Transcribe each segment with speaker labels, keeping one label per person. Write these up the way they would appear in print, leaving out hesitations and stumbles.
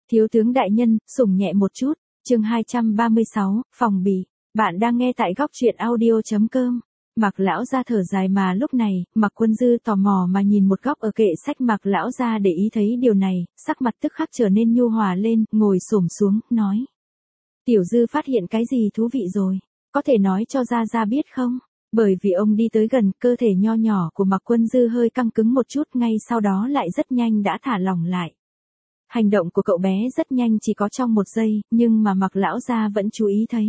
Speaker 1: Thiếu tướng đại nhân, sủng nhẹ một chút, chương 236, phòng bị. Bạn đang nghe tại góc truyện audio.com. Mạc lão gia thở dài mà lúc này, Mạc Quân Dư tò mò mà nhìn một góc ở kệ sách Mạc lão gia để ý thấy điều này, sắc mặt tức khắc trở nên nhu hòa lên, ngồi xổm xuống, nói. Tiểu Dư phát hiện cái gì thú vị rồi, có thể nói cho gia biết không? Bởi vì ông đi tới gần, cơ thể nho nhỏ của Mạc Quân Dư hơi căng cứng một chút, ngay sau đó lại rất nhanh đã thả lỏng lại. Hành động của cậu bé rất nhanh chỉ có trong một giây, nhưng mà Mạc lão gia vẫn chú ý thấy.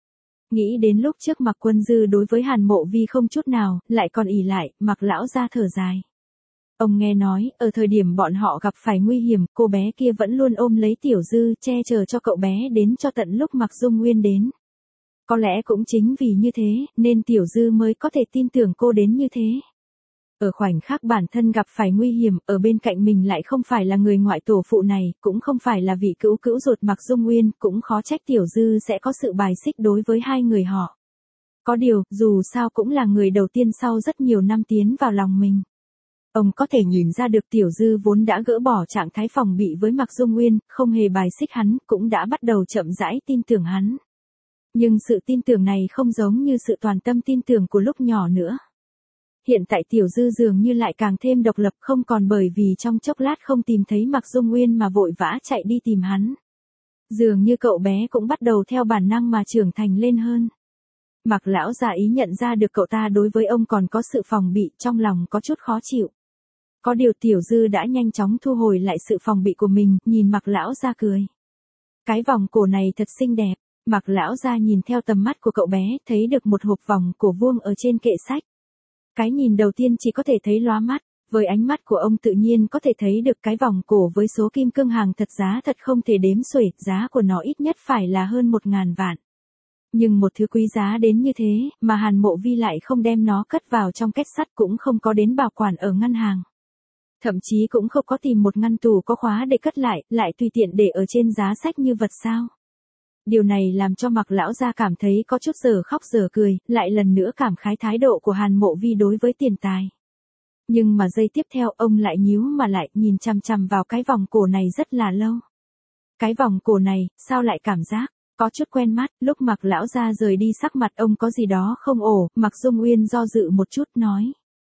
Speaker 1: Nghĩ đến lúc trước Mạc Quân Dư đối với Hàn Mộ Vi không chút nào, lại còn ỷ lại, Mạc lão gia thở dài. Ông nghe nói, ở thời điểm bọn họ gặp phải nguy hiểm, cô bé kia vẫn luôn ôm lấy Tiểu Dư, che chở cho cậu bé đến cho tận lúc Mạc Dung Nguyên đến. Có lẽ cũng chính vì như thế, nên Tiểu Dư mới có thể tin tưởng cô đến như thế. Ở khoảnh khắc bản thân gặp phải nguy hiểm, ở bên cạnh mình lại không phải là người ngoại tổ phụ này, cũng không phải là vị cữu ruột Mạc Dung Nguyên, cũng khó trách Tiểu Dư sẽ có sự bài xích đối với hai người họ. Có điều, dù sao cũng là người đầu tiên sau rất nhiều năm tiến vào lòng mình. Ông có thể nhìn ra được Tiểu Dư vốn đã gỡ bỏ trạng thái phòng bị với Mạc Dung Nguyên, không hề bài xích hắn, cũng đã bắt đầu chậm rãi tin tưởng hắn. Nhưng sự tin tưởng này không giống như sự toàn tâm tin tưởng của lúc nhỏ nữa. Hiện tại Tiểu Dư dường như lại càng thêm độc lập, không còn bởi vì trong chốc lát không tìm thấy Mạc Dung Nguyên mà vội vã chạy đi tìm hắn. Dường như cậu bé cũng bắt đầu theo bản năng mà trưởng thành lên hơn. Mạc lão già ý nhận ra được cậu ta đối với ông còn có sự phòng bị, trong lòng có chút khó chịu. Có điều Tiểu Dư đã nhanh chóng thu hồi lại sự phòng bị của mình, nhìn Mạc lão già cười. Cái vòng cổ này thật xinh đẹp. Mạc lão già nhìn theo tầm mắt của cậu bé, thấy được một hộp vòng cổ vuông ở trên kệ sách. Cái nhìn đầu tiên chỉ có thể thấy lóa mắt, với ánh mắt của ông tự nhiên có thể thấy được cái vòng cổ với số kim cương hàng thật giá thật không thể đếm xuể, giá của nó ít nhất phải là hơn 1.000 vạn. Nhưng một thứ quý giá đến như thế, mà Hàn Mộ Vi lại không đem nó cất vào trong két sắt, cũng không có đến bảo quản ở ngân hàng. Thậm chí cũng không có tìm một ngăn tủ có khóa để cất lại tùy tiện để ở trên giá sách như vật sao. Điều này làm cho Mạc lão gia cảm thấy có chút giờ khóc giờ cười, lại lần nữa cảm khái thái độ của Hàn Mộ Vi đối với tiền tài. Nhưng mà giây tiếp theo ông lại nhíu mà lại nhìn chằm chằm vào cái vòng cổ này rất là lâu. Cái vòng cổ này, sao lại cảm giác có chút quen mắt, lúc Mạc lão gia rời đi sắc mặt ông có gì đó không ổn, Mạc Dung Nguyên do dự một chút nói.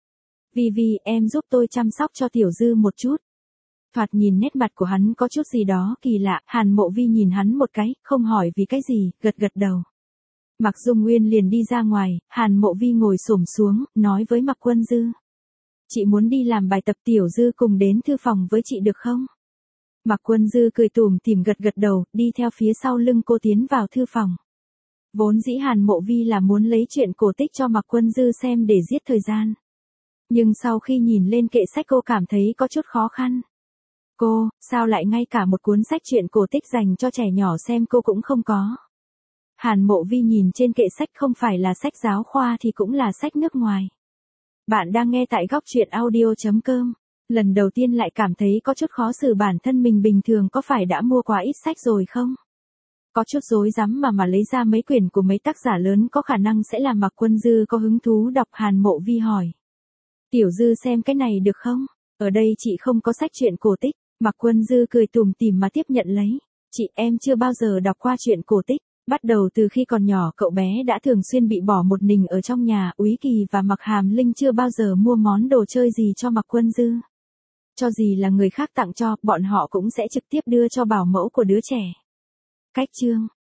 Speaker 1: Vi, em giúp tôi chăm sóc cho Tiểu Dư một chút. Thoạt nhìn nét mặt của hắn có chút gì đó kỳ lạ, Hàn Mộ Vi nhìn hắn một cái, không hỏi vì cái gì, gật đầu. Mạc Dung Nguyên liền đi ra ngoài, Hàn Mộ Vi ngồi xổm xuống, nói với Mạc Quân Dư. Chị muốn đi làm bài tập, Tiểu Dư cùng đến thư phòng với chị được không? Mạc Quân Dư cười tủm tỉm gật đầu, đi theo phía sau lưng cô tiến vào thư phòng. Vốn dĩ Hàn Mộ Vi là muốn lấy chuyện cổ tích cho Mạc Quân Dư xem để giết thời gian. Nhưng sau khi nhìn lên kệ sách cô cảm thấy có chút khó khăn. Cô, sao lại ngay cả một cuốn sách truyện cổ tích dành cho trẻ nhỏ xem cô cũng không có? Hàn Mộ Vi nhìn trên kệ sách, không phải là sách giáo khoa thì cũng là sách nước ngoài. Bạn đang nghe tại góc truyện audio.com. Lần đầu tiên lại cảm thấy có chút khó xử bản thân mình, bình thường có phải đã mua quá ít sách rồi không? Có chút rối rắm mà lấy ra mấy quyển của mấy tác giả lớn có khả năng sẽ làm Mạc Quân Dư có hứng thú đọc. Hàn Mộ Vi hỏi. Tiểu Dư xem cái này được không? Ở đây chị không có sách truyện cổ tích. Mạc Quân Dư cười tủm tỉm mà tiếp nhận lấy. Chị em chưa bao giờ đọc qua truyện cổ tích. Bắt đầu từ khi còn nhỏ cậu bé đã thường xuyên bị bỏ một mình ở trong nhà, Úy Kỳ và Mạc Hàm Linh chưa bao giờ mua món đồ chơi gì cho Mạc Quân Dư. Cho gì là người khác tặng cho, bọn họ cũng sẽ trực tiếp đưa cho bảo mẫu của đứa trẻ. Cách chương